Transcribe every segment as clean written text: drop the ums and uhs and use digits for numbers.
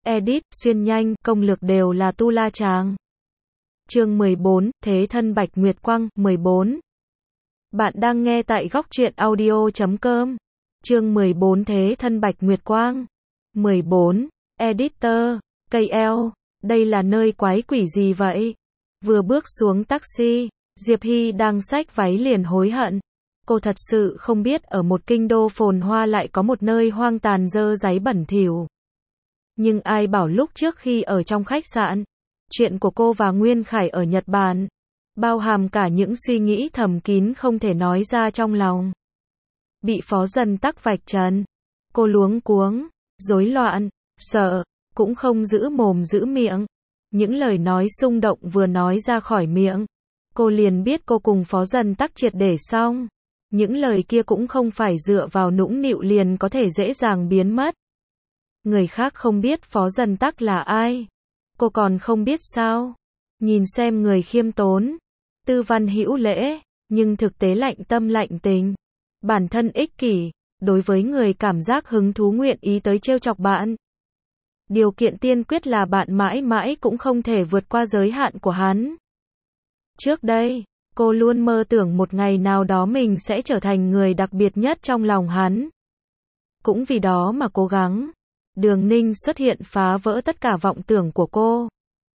edit, xuyên nhanh, công lược đều là tu la chàng. Chương 14, Thế thân Bạch Nguyệt Quang, 14. Bạn đang nghe tại góc truyện audio.com. Chương 14 Thế thân Bạch Nguyệt Quang. 14. Editor, KL, đây là nơi quái quỷ gì vậy? Vừa bước xuống taxi, Diệp Hy đang xách váy liền hối hận. Cô thật sự không biết ở một kinh đô phồn hoa lại có một nơi hoang tàn dơ dáy bẩn thỉu. Nhưng ai bảo lúc trước khi ở trong khách sạn, chuyện của cô và Nguyên Khải ở Nhật Bản, bao hàm cả những suy nghĩ thầm kín không thể nói ra trong lòng. Bị Phó Dần Tắc vạch trần, cô luống cuống, rối loạn, sợ, cũng không giữ mồm giữ miệng. Những lời nói xung động vừa nói ra khỏi miệng, cô liền biết cô cùng Phó Dần Tắc triệt để xong. Những lời kia cũng không phải dựa vào nũng nịu liền có thể dễ dàng biến mất. Người khác không biết Phó Dần Tắc là ai, cô còn không biết sao? Nhìn xem người khiêm tốn, tư văn hữu lễ, nhưng thực tế lạnh tâm lạnh tình, bản thân ích kỷ, đối với người cảm giác hứng thú nguyện ý tới trêu chọc bạn. Điều kiện tiên quyết là bạn mãi mãi cũng không thể vượt qua giới hạn của hắn. Trước đây, cô luôn mơ tưởng một ngày nào đó mình sẽ trở thành người đặc biệt nhất trong lòng hắn. Cũng vì đó mà cố gắng. Đường Ninh xuất hiện phá vỡ tất cả vọng tưởng của cô.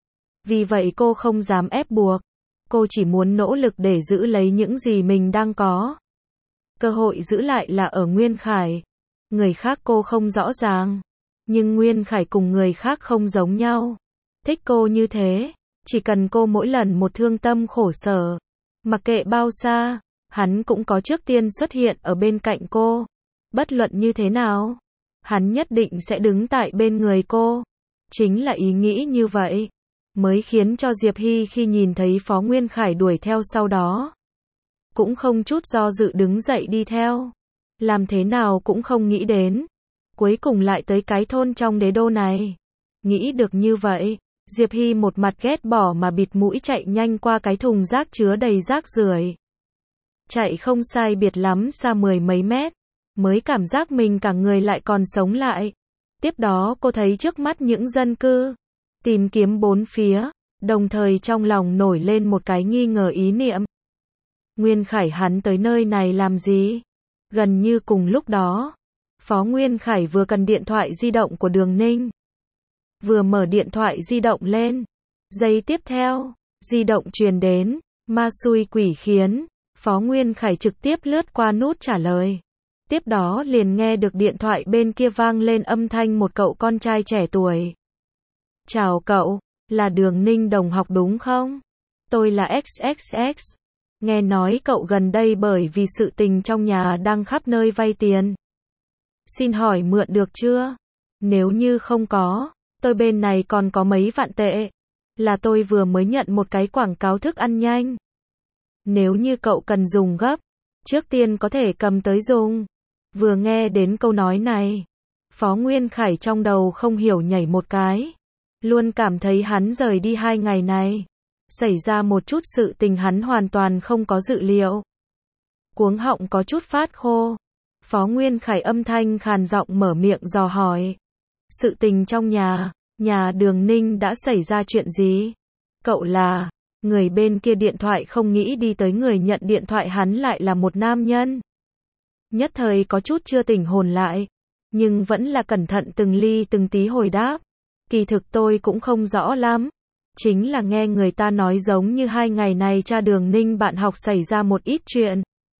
Vì vậy cô không dám ép buộc. Cô chỉ muốn nỗ lực để giữ lấy những gì mình đang có. Cơ hội giữ lại là ở Nguyên Khải. Người khác cô không rõ ràng. Nhưng Nguyên Khải cùng người khác không giống nhau. Thích cô như thế. Chỉ cần cô mỗi lần một thương tâm khổ sở. Mặc kệ bao xa, hắn cũng có trước tiên xuất hiện ở bên cạnh cô. Bất luận như thế nào, hắn nhất định sẽ đứng tại bên người cô. Chính là ý nghĩ như vậy, mới khiến cho Diệp Hy khi nhìn thấy Phó Nguyên Khải đuổi theo sau đó, cũng không chút do dự đứng dậy đi theo. Làm thế nào cũng không nghĩ đến, cuối cùng lại tới cái thôn trong đế đô này. Nghĩ được như vậy, Diệp Hy một mặt ghét bỏ mà bịt mũi chạy nhanh qua cái thùng rác chứa đầy rác rưởi. Chạy không sai biệt lắm xa 10 mấy mét, mới cảm giác mình cả người lại còn sống lại. Tiếp đó cô thấy trước mắt những dân cư, tìm kiếm bốn phía, đồng thời trong lòng nổi lên một cái nghi ngờ ý niệm. Nguyên Khải hắn tới nơi này làm gì? Gần như cùng lúc đó, Phó Nguyên Khải vừa cần điện thoại di động của Đường Ninh. Vừa mở điện thoại di động lên, giây tiếp theo, di động truyền đến, ma xui quỷ khiến, Phó Nguyên Khải trực tiếp lướt qua nút trả lời. Tiếp đó liền nghe được điện thoại bên kia vang lên âm thanh một cậu con trai trẻ tuổi. Chào cậu, là Đường Ninh đồng học đúng không? Tôi là XXX. Nghe nói cậu gần đây bởi vì sự tình trong nhà đang khắp nơi vay tiền. Xin hỏi mượn được chưa? Nếu như không có, tôi bên này còn có mấy vạn tệ. Là tôi vừa mới nhận một cái quảng cáo thức ăn nhanh. Nếu như cậu cần dùng gấp, trước tiên có thể cầm tới dùng. Vừa nghe đến câu nói này, Phó Nguyên Khải trong đầu không hiểu nhảy một cái. Luôn cảm thấy hắn rời đi 2 ngày này, xảy ra một chút sự tình hắn hoàn toàn không có dự liệu. Cuống họng có chút phát khô. Phó Nguyên Khải âm thanh khàn giọng mở miệng dò hỏi. Sự tình trong nhà Đường Ninh đã xảy ra chuyện gì? Cậu là... Người bên kia điện thoại không nghĩ đi tới người nhận điện thoại hắn lại là một nam nhân. Nhất thời có chút chưa tỉnh hồn lại, nhưng vẫn là cẩn thận từng ly từng tí hồi đáp. Kỳ thực tôi cũng không rõ lắm. Chính là nghe người ta nói giống như 2 ngày này cha Đường Ninh bạn học xảy ra một ít chuyện.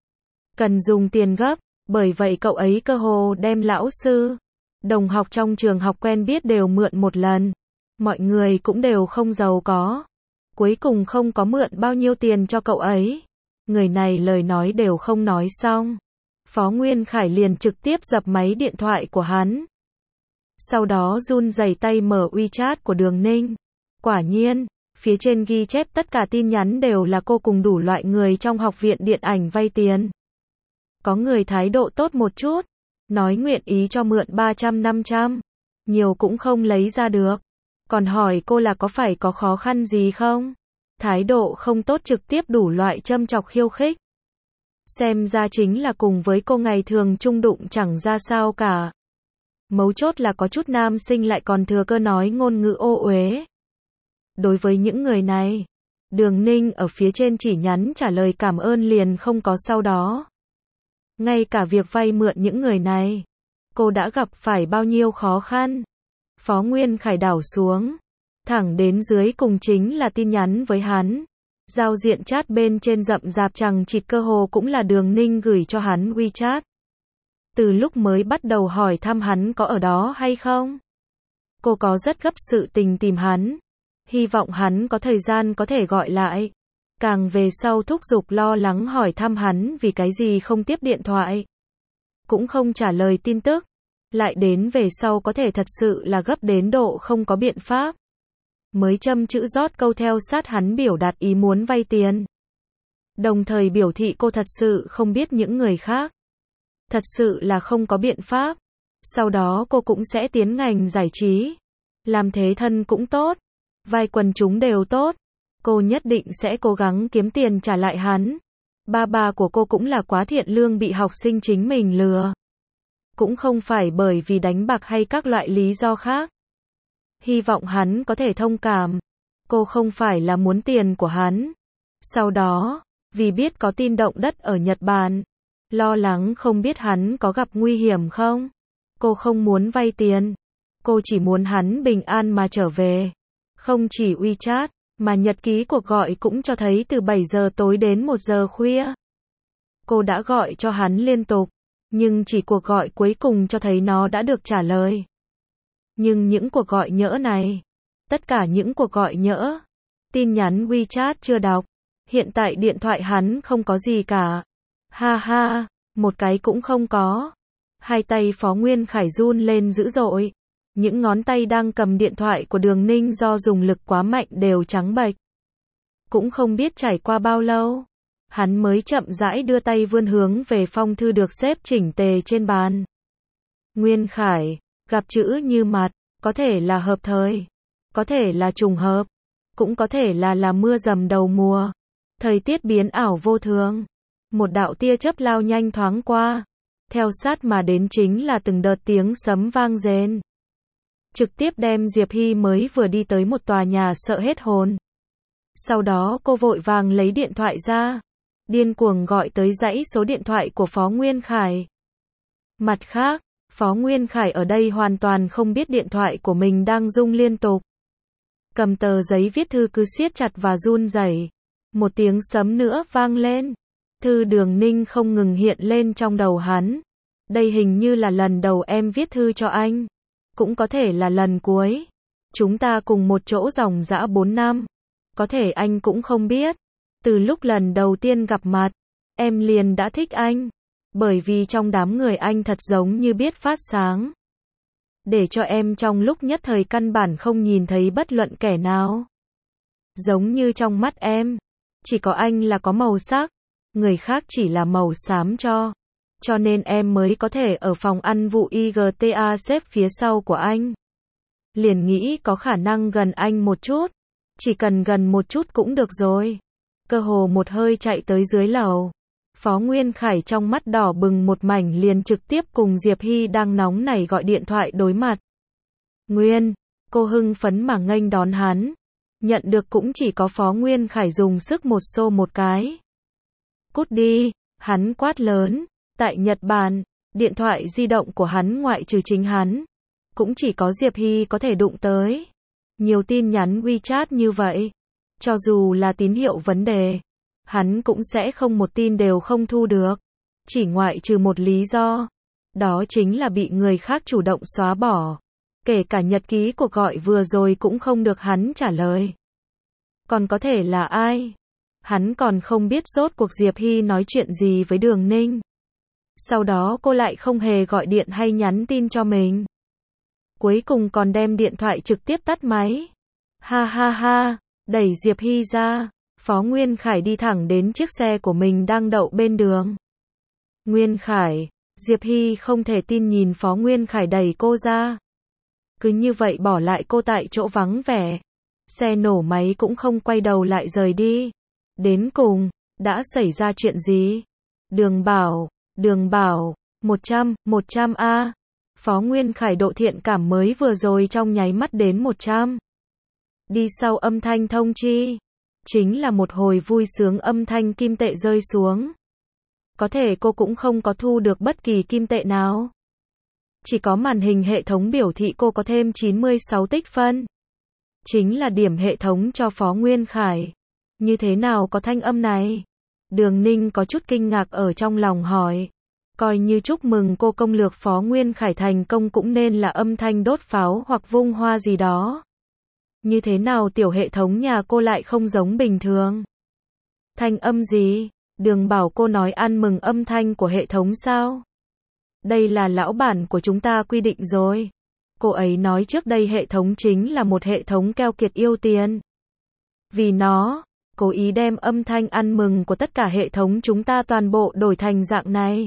Cần dùng tiền gấp, bởi vậy cậu ấy cơ hồ đem lão sư, đồng học trong trường học quen biết đều mượn một lần. Mọi người cũng đều không giàu có. Cuối cùng không có mượn bao nhiêu tiền cho cậu ấy. Người này lời nói đều không nói xong. Phó Nguyên Khải liền trực tiếp dập máy điện thoại của hắn. Sau đó run rẩy tay mở WeChat của Đường Ninh. Quả nhiên, phía trên ghi chép tất cả tin nhắn đều là cô cùng đủ loại người trong học viện điện ảnh vay tiền. Có người thái độ tốt một chút, nói nguyện ý cho mượn 300-500, nhiều cũng không lấy ra được. Còn hỏi cô là có phải có khó khăn gì không? Thái độ không tốt trực tiếp đủ loại châm chọc khiêu khích. Xem ra chính là cùng với cô ngày thường chung đụng chẳng ra sao cả. Mấu chốt là có chút nam sinh lại còn thừa cơ nói ngôn ngữ ô uế. Đối với những người này, Đường Ninh ở phía trên chỉ nhắn trả lời cảm ơn liền không có sau đó. Ngay cả việc vay mượn những người này, cô đã gặp phải bao nhiêu khó khăn. Phó Nguyên Khải đảo xuống, thẳng đến dưới cùng chính là tin nhắn với hắn. Giao diện chat bên trên rậm rạp chằng chịt cơ hồ cũng là Đường Ninh gửi cho hắn WeChat. Từ lúc mới bắt đầu hỏi thăm hắn có ở đó hay không. Cô có rất gấp sự tình tìm hắn. Hy vọng hắn có thời gian có thể gọi lại. Càng về sau thúc giục lo lắng hỏi thăm hắn vì cái gì không tiếp điện thoại. Cũng không trả lời tin tức. Lại đến về sau có thể thật sự là gấp đến độ không có biện pháp. Mới châm chữ rót câu theo sát hắn biểu đạt ý muốn vay tiền. Đồng thời biểu thị cô thật sự không biết những người khác. Thật sự là không có biện pháp. Sau đó cô cũng sẽ tiến ngành giải trí. Làm thế thân cũng tốt. Vai quần chúng đều tốt. Cô nhất định sẽ cố gắng kiếm tiền trả lại hắn. Ba của cô cũng là quá thiện lương bị học sinh chính mình lừa. Cũng không phải bởi vì đánh bạc hay các loại lý do khác. Hy vọng hắn có thể thông cảm. Cô không phải là muốn tiền của hắn. Sau đó, vì biết có tin động đất ở Nhật Bản, lo lắng không biết hắn có gặp nguy hiểm không. Cô không muốn vay tiền. Cô chỉ muốn hắn bình an mà trở về. Không chỉ WeChat, mà nhật ký cuộc gọi cũng cho thấy từ 7 giờ tối đến 1 giờ khuya. Cô đã gọi cho hắn liên tục, nhưng chỉ cuộc gọi cuối cùng cho thấy nó đã được trả lời. Nhưng những cuộc gọi nhỡ này, tất cả những cuộc gọi nhỡ, tin nhắn WeChat chưa đọc, hiện tại điện thoại hắn không có gì cả. Ha ha, một cái cũng không có. Hai tay Phó Nguyên Khải run lên dữ dội. Những ngón tay đang cầm điện thoại của Đường Ninh do dùng lực quá mạnh đều trắng bệch. Cũng không biết trải qua bao lâu, hắn mới chậm rãi đưa tay vươn hướng về phong thư được xếp chỉnh tề trên bàn. Nguyên Khải, gặp chữ như mặt, có thể là hợp thời, có thể là trùng hợp, cũng có thể là mưa dầm đầu mùa. Thời tiết biến ảo vô thường. Một đạo tia chớp lao nhanh thoáng qua, theo sát mà đến chính là từng đợt tiếng sấm vang rền. Trực tiếp đem Diệp Hy mới vừa đi tới một tòa nhà sợ hết hồn. Sau đó cô vội vàng lấy điện thoại ra, điên cuồng gọi tới dãy số điện thoại của Phó Nguyên Khải. Mặt khác, Phó Nguyên Khải ở đây hoàn toàn không biết điện thoại của mình đang rung liên tục. Cầm tờ giấy viết thư cứ siết chặt và run rẩy. Một tiếng sấm nữa vang lên. Thư Đường Ninh không ngừng hiện lên trong đầu hắn. Đây hình như là lần đầu em viết thư cho anh. Cũng có thể là lần cuối. Chúng ta cùng một chỗ dòng dã 4 năm. Có thể anh cũng không biết. Từ lúc lần đầu tiên gặp mặt, em liền đã thích anh. Bởi vì trong đám người anh thật giống như biết phát sáng. Để cho em trong lúc nhất thời căn bản không nhìn thấy bất luận kẻ nào. Giống như trong mắt em, chỉ có anh là có màu sắc. Người khác chỉ là màu xám cho. Cho nên em mới có thể ở phòng ăn vụ IGTA xếp phía sau của anh. Liền nghĩ có khả năng gần anh một chút. Chỉ cần gần một chút cũng được rồi. Cơ hồ một hơi chạy tới dưới lầu. Phó Nguyên Khải trong mắt đỏ bừng một mảnh liền trực tiếp cùng Diệp Hy đang nóng nảy gọi điện thoại đối mặt. Nguyên, cô hưng phấn mà nghênh đón hắn. Nhận được cũng chỉ có Phó Nguyên Khải dùng sức một xô một cái. Cút đi, hắn quát lớn. Tại Nhật Bản, điện thoại di động của hắn ngoại trừ chính hắn, cũng chỉ có Diệp Hy có thể đụng tới. Nhiều tin nhắn WeChat như vậy, cho dù là tín hiệu vấn đề, hắn cũng sẽ không một tin đều không thu được. Chỉ ngoại trừ một lý do, đó chính là bị người khác chủ động xóa bỏ. Kể cả nhật ký cuộc gọi vừa rồi cũng không được hắn trả lời. Còn có thể là ai? Hắn còn không biết rốt cuộc Diệp Hy nói chuyện gì với Đường Ninh. Sau đó cô lại không hề gọi điện hay nhắn tin cho mình. Cuối cùng còn đem điện thoại trực tiếp tắt máy. Ha ha ha, đẩy Diệp Hy ra. Phó Nguyên Khải đi thẳng đến chiếc xe của mình đang đậu bên đường. Nguyên Khải, Diệp Hy không thể tin nhìn Phó Nguyên Khải đẩy cô ra. Cứ như vậy bỏ lại cô tại chỗ vắng vẻ. Xe nổ máy cũng không quay đầu lại rời đi. Đến cùng, đã xảy ra chuyện gì? Đường Bảo, 100 A. Phó Nguyên Khải độ thiện cảm mới vừa rồi trong nháy mắt đến 100. Đi sau âm thanh thông chi, chính là một hồi vui sướng âm thanh kim tệ rơi xuống. Có thể cô cũng không có thu được bất kỳ kim tệ nào. Chỉ có màn hình hệ thống biểu thị cô có thêm 96 tích phân. Chính là điểm hệ thống cho Phó Nguyên Khải. Như thế nào có thanh âm này? Đường Ninh có chút kinh ngạc ở trong lòng hỏi. Coi như chúc mừng cô công lược Phó Nguyên Khải thành công cũng nên là âm thanh đốt pháo hoặc vung hoa gì đó. Như thế nào tiểu hệ thống nhà cô lại không giống bình thường? Thanh âm gì? Đường bảo cô nói ăn mừng âm thanh của hệ thống sao? Đây là lão bản của chúng ta quy định rồi. Cô ấy nói trước đây hệ thống chính là một hệ thống keo kiệt yêu tiền. Vì nó, cố ý đem âm thanh ăn mừng của tất cả hệ thống chúng ta toàn bộ đổi thành dạng này.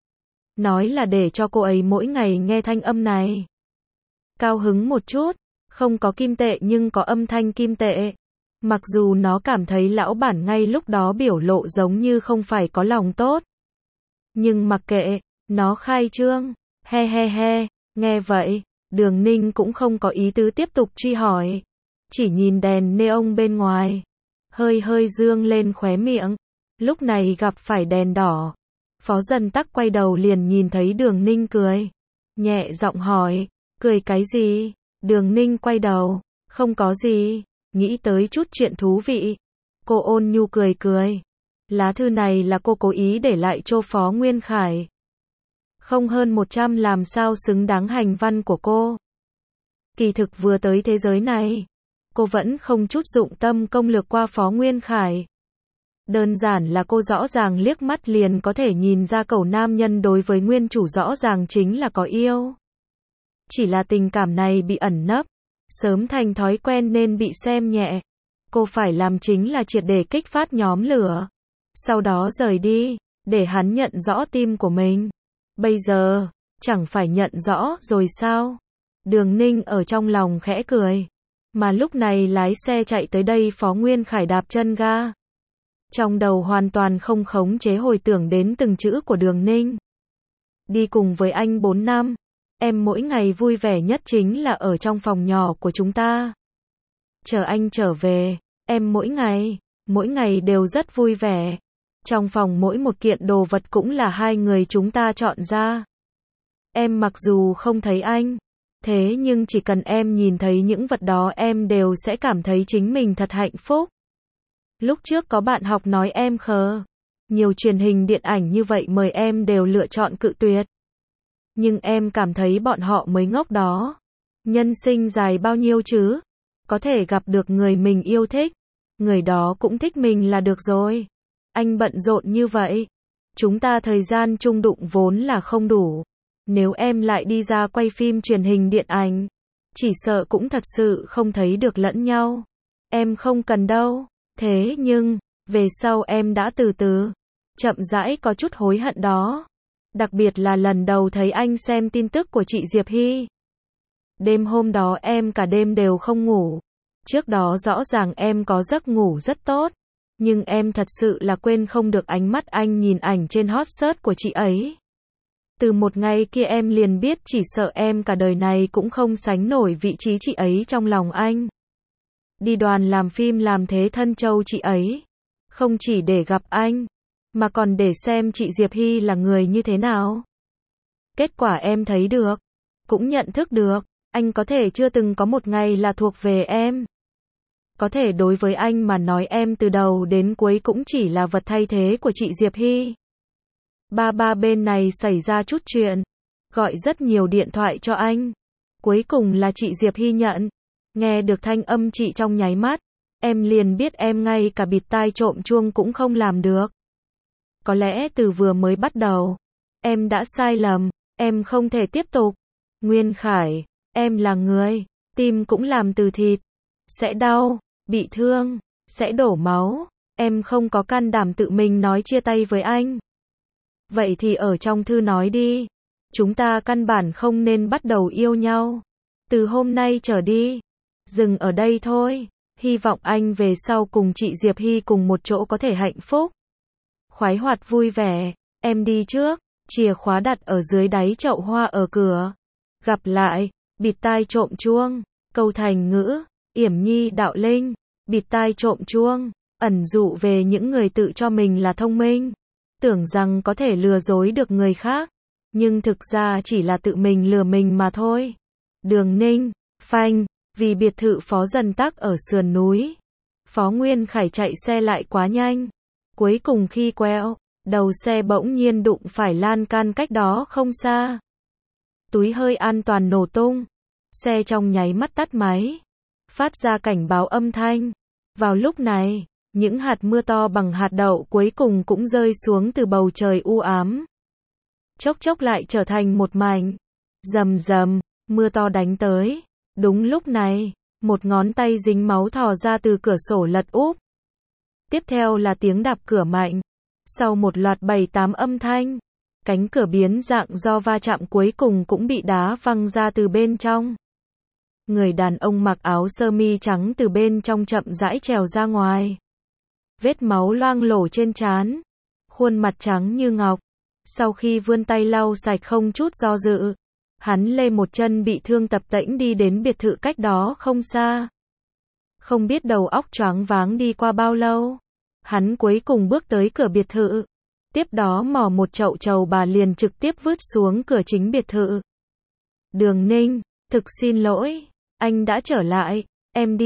Nói là để cho cô ấy mỗi ngày nghe thanh âm này. Cao hứng một chút, không có kim tệ nhưng có âm thanh kim tệ. Mặc dù nó cảm thấy lão bản ngay lúc đó biểu lộ giống như không phải có lòng tốt. Nhưng mặc kệ, nó khai trương, he he he, nghe vậy, Đường Ninh cũng không có ý tứ tiếp tục truy hỏi. Chỉ nhìn đèn neon bên ngoài, hơi hơi dương lên khóe miệng, lúc này gặp phải đèn đỏ. Phó Dần Tắc quay đầu liền nhìn thấy Đường Ninh cười. Nhẹ giọng hỏi, cười cái gì? Đường Ninh quay đầu, không có gì, nghĩ tới chút chuyện thú vị. Cô ôn nhu cười cười. Lá thư này là cô cố ý để lại cho Phó Nguyên Khải. Không hơn 100 làm sao xứng đáng hành văn của cô. Kỳ thực vừa tới thế giới này, cô vẫn không chút dụng tâm công lược qua Phó Nguyên Khải. Đơn giản là cô rõ ràng liếc mắt liền có thể nhìn ra cẩu nam nhân đối với nguyên chủ rõ ràng chính là có yêu. Chỉ là tình cảm này bị ẩn nấp, sớm thành thói quen nên bị xem nhẹ. Cô phải làm chính là triệt để kích phát nhóm lửa. Sau đó rời đi, để hắn nhận rõ tim của mình. Bây giờ, chẳng phải nhận rõ rồi sao? Đường Ninh ở trong lòng khẽ cười. Mà lúc này lái xe chạy tới đây Phó Nguyên Khải đạp chân ga. Trong đầu hoàn toàn không khống chế hồi tưởng đến từng chữ của Đường Ninh. Đi cùng với anh 4 năm, em mỗi ngày vui vẻ nhất chính là ở trong phòng nhỏ của chúng ta. Chờ anh trở về, em mỗi ngày đều rất vui vẻ. Trong phòng mỗi một kiện đồ vật cũng là hai người chúng ta chọn ra. Em mặc dù không thấy anh, thế nhưng chỉ cần em nhìn thấy những vật đó em đều sẽ cảm thấy chính mình thật hạnh phúc. Lúc trước có bạn học nói em khờ. Nhiều truyền hình điện ảnh như vậy mời em đều lựa chọn cự tuyệt. Nhưng em cảm thấy bọn họ mới ngốc đó. Nhân sinh dài bao nhiêu chứ? Có thể gặp được người mình yêu thích. Người đó cũng thích mình là được rồi. Anh bận rộn như vậy. Chúng ta thời gian chung đụng vốn là không đủ. Nếu em lại đi ra quay phim truyền hình điện ảnh, chỉ sợ cũng thật sự không thấy được lẫn nhau. Em không cần đâu. Thế nhưng, về sau em đã từ từ, chậm rãi có chút hối hận đó. Đặc biệt là lần đầu thấy anh xem tin tức của chị Diệp Hy. Đêm hôm đó em cả đêm đều không ngủ. Trước đó rõ ràng em có giấc ngủ rất tốt. Nhưng em thật sự là quên không được ánh mắt anh nhìn ảnh trên hot search của chị ấy. Từ một ngày kia em liền biết chỉ sợ em cả đời này cũng không sánh nổi vị trí chị ấy trong lòng anh. Đi đoàn làm phim làm thế thân châu chị ấy. Không chỉ để gặp anh, mà còn để xem chị Diệp Hy là người như thế nào. Kết quả em thấy được, cũng nhận thức được, anh có thể chưa từng có một ngày là thuộc về em. Có thể đối với anh mà nói em từ đầu đến cuối cũng chỉ là vật thay thế của chị Diệp Hy. Ba bên này xảy ra chút chuyện, gọi rất nhiều điện thoại cho anh. Cuối cùng là chị Diệp Hy nhận. Nghe được thanh âm chị trong nháy mắt, em liền biết em ngay cả bịt tai trộm chuông cũng không làm được. Có lẽ từ vừa mới bắt đầu, em đã sai lầm, em không thể tiếp tục. Nguyên Khải, em là người, tim cũng làm từ thịt, sẽ đau, bị thương, sẽ đổ máu, em không có can đảm tự mình nói chia tay với anh. Vậy thì ở trong thư nói đi, chúng ta căn bản không nên bắt đầu yêu nhau. Từ hôm nay trở đi, dừng ở đây thôi, hy vọng anh về sau cùng chị Diệp Hy cùng một chỗ có thể hạnh phúc. Khoái hoạt vui vẻ, em đi trước, chìa khóa đặt ở dưới đáy chậu hoa ở cửa. Gặp lại, bịt tai trộm chuông, câu thành ngữ, yểm nhi đạo linh, bịt tai trộm chuông, ẩn dụ về những người tự cho mình là thông minh, tưởng rằng có thể lừa dối được người khác, nhưng thực ra chỉ là tự mình lừa mình mà thôi. Đường Ninh, phanh, vì biệt thự Phó Dần Tắc ở sườn núi. Phó Nguyên Khải chạy xe lại quá nhanh. Cuối cùng khi quẹo, đầu xe bỗng nhiên đụng phải lan can cách đó không xa. Túi hơi an toàn nổ tung. Xe trong nháy mắt tắt máy. Phát ra cảnh báo âm thanh. Vào lúc này, những hạt mưa to bằng hạt đậu cuối cùng cũng rơi xuống từ bầu trời u ám. Chốc chốc lại trở thành một mảnh. Rầm rầm, mưa to đánh tới. Đúng lúc này, một ngón tay dính máu thò ra từ cửa sổ lật úp. Tiếp theo là tiếng đạp cửa mạnh. Sau một loạt 7-8 âm thanh, cánh cửa biến dạng do va chạm cuối cùng cũng bị đá văng ra từ bên trong. Người đàn ông mặc áo sơ mi trắng từ bên trong chậm rãi trèo ra ngoài. Vết máu loang lổ trên trán, khuôn mặt trắng như ngọc. Sau khi vươn tay lau sạch không chút do dự, hắn lê một chân bị thương tập tễnh đi đến biệt thự cách đó không xa. Không biết đầu óc choáng váng đi qua bao lâu, hắn cuối cùng bước tới cửa biệt thự. Tiếp đó mò một chậu trầu bà liền trực tiếp vứt xuống cửa chính biệt thự. Đường Ninh, thực xin lỗi, anh đã trở lại, em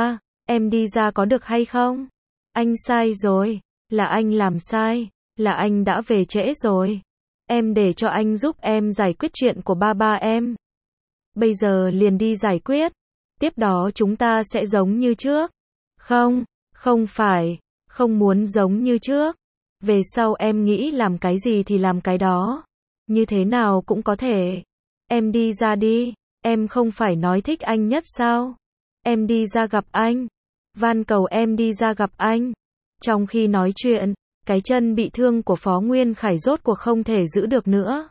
đi ra có được hay không? Anh sai rồi, là anh làm sai, là anh đã về trễ rồi. Em để cho anh giúp em giải quyết chuyện của ba em. Bây giờ liền đi giải quyết. Tiếp đó chúng ta sẽ giống như trước. Không, không phải, không muốn giống như trước. Về sau em nghĩ làm cái gì thì làm cái đó. Như thế nào cũng có thể. Em đi ra đi, em không phải nói thích anh nhất sao? Em đi ra gặp anh. Van cầu em đi ra gặp anh. Trong khi nói chuyện, cái chân bị thương của Phó Nguyên Khải rốt cuộc không thể giữ được nữa.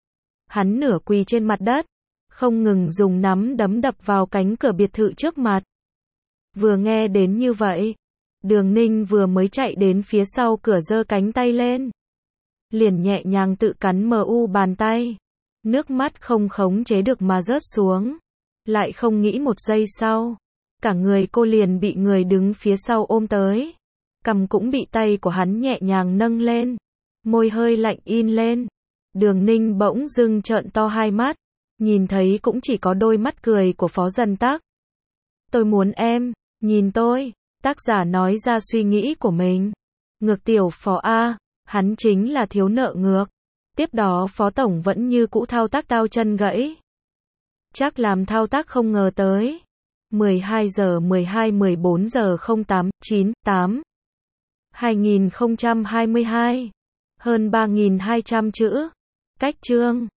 Hắn nửa quỳ trên mặt đất, không ngừng dùng nắm đấm đập vào cánh cửa biệt thự trước mặt. Vừa nghe đến như vậy, Đường Ninh vừa mới chạy đến phía sau cửa giơ cánh tay lên. Liền nhẹ nhàng tự cắn bàn tay. Nước mắt không khống chế được mà rớt xuống. Lại không nghĩ một giây sau, cả người cô liền bị người đứng phía sau ôm tới. Cằm cũng bị tay của hắn nhẹ nhàng nâng lên. Môi hơi lạnh in lên. Đường Ninh bỗng dưng trợn to hai mắt. Nhìn thấy cũng chỉ có đôi mắt cười của Phó Dần Tắc. Tôi muốn em, nhìn tôi. Tác giả nói ra suy nghĩ của mình. Ngược tiểu Phó A, hắn chính là thiếu nợ ngược. Tiếp đó Phó Tổng vẫn như cũ thao tác tao chân gãy. Chắc làm thao tác không ngờ tới. 12 giờ 12 14 giờ 08 98 2022. Hơn 3.200 chữ. Cách chương.